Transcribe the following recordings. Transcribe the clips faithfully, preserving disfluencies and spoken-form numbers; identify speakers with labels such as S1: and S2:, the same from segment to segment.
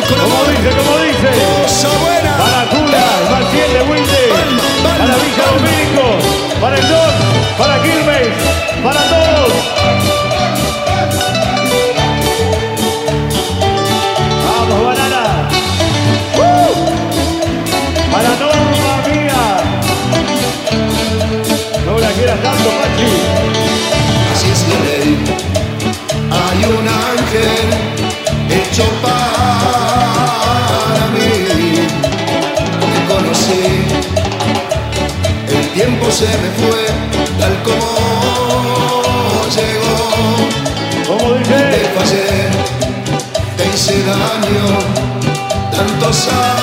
S1: con
S2: Como
S1: amor.
S2: dice, como dice.
S1: Cosa buena.
S2: Para Cula, Maciel de Wilde.
S1: Palma, palma,
S2: Para Villa
S1: palma.
S2: Domínico. Para el Don. Para Quilmes. Para todos. Vamos, banana. ¡Uh! Para Norma mía. No la quieras tanto, Pachi.
S1: Así es la ley. Hay un ángel hecho para mí. Te conocí, el tiempo se me fue tal como llegó.
S2: Como
S1: Te
S2: dice.
S1: fallé, te hice daño, tantos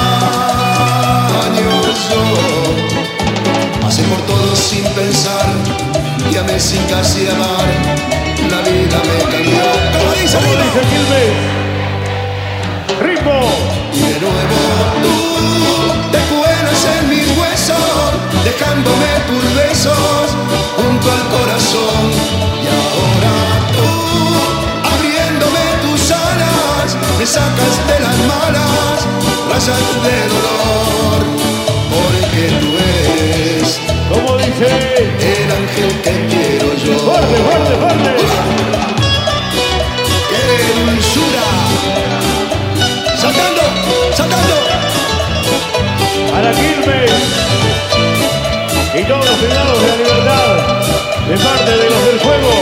S1: años yo. Pasé por todo sin pensar y amé sin casi amar. La vida me cambió. Como dice
S2: Como
S1: arriba.
S2: dice Quilmes. Ritmo.
S1: Y de nuevo tú te cuelas en mis huesos, dejándome tus besos junto al corazón. Y ahora tú, abriéndome tus alas, me sacas de las malas, rayas de dolor. Porque tú eres
S2: Como dice.
S1: el ángel que quiero yo.
S2: Fuerte, fuerte, fuerte.
S1: ¡Qué dulzura! ¡Saltando! ¡Saltando!
S2: Para Quilmes y todos los privados de la libertad de parte de los del fuego.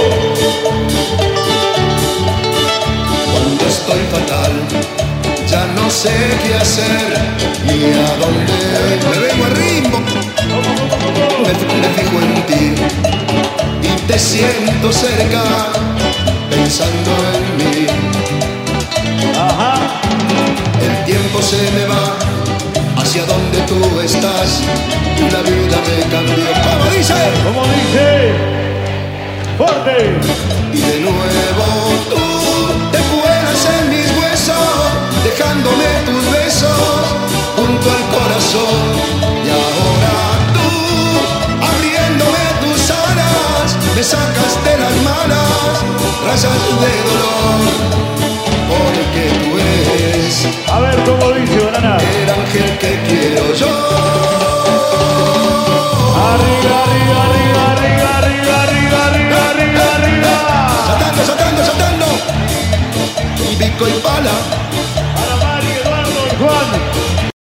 S1: Cuando estoy fatal, ya no sé qué hacer ni a dónde me vengo a ritmo. Me, me fijo en ti y te siento cerca, pensando en mí.
S2: Ajá.
S1: El tiempo se me va hacia donde tú estás y la vida me cambió. Como dice,
S2: Como dice. Fuerte.
S1: y de nuevo tú te cuelas en mis huesos, dejándome tus besos junto al corazón. Y ahora tú, abriéndome tus alas, me sacas de las malas, rayas de dolor.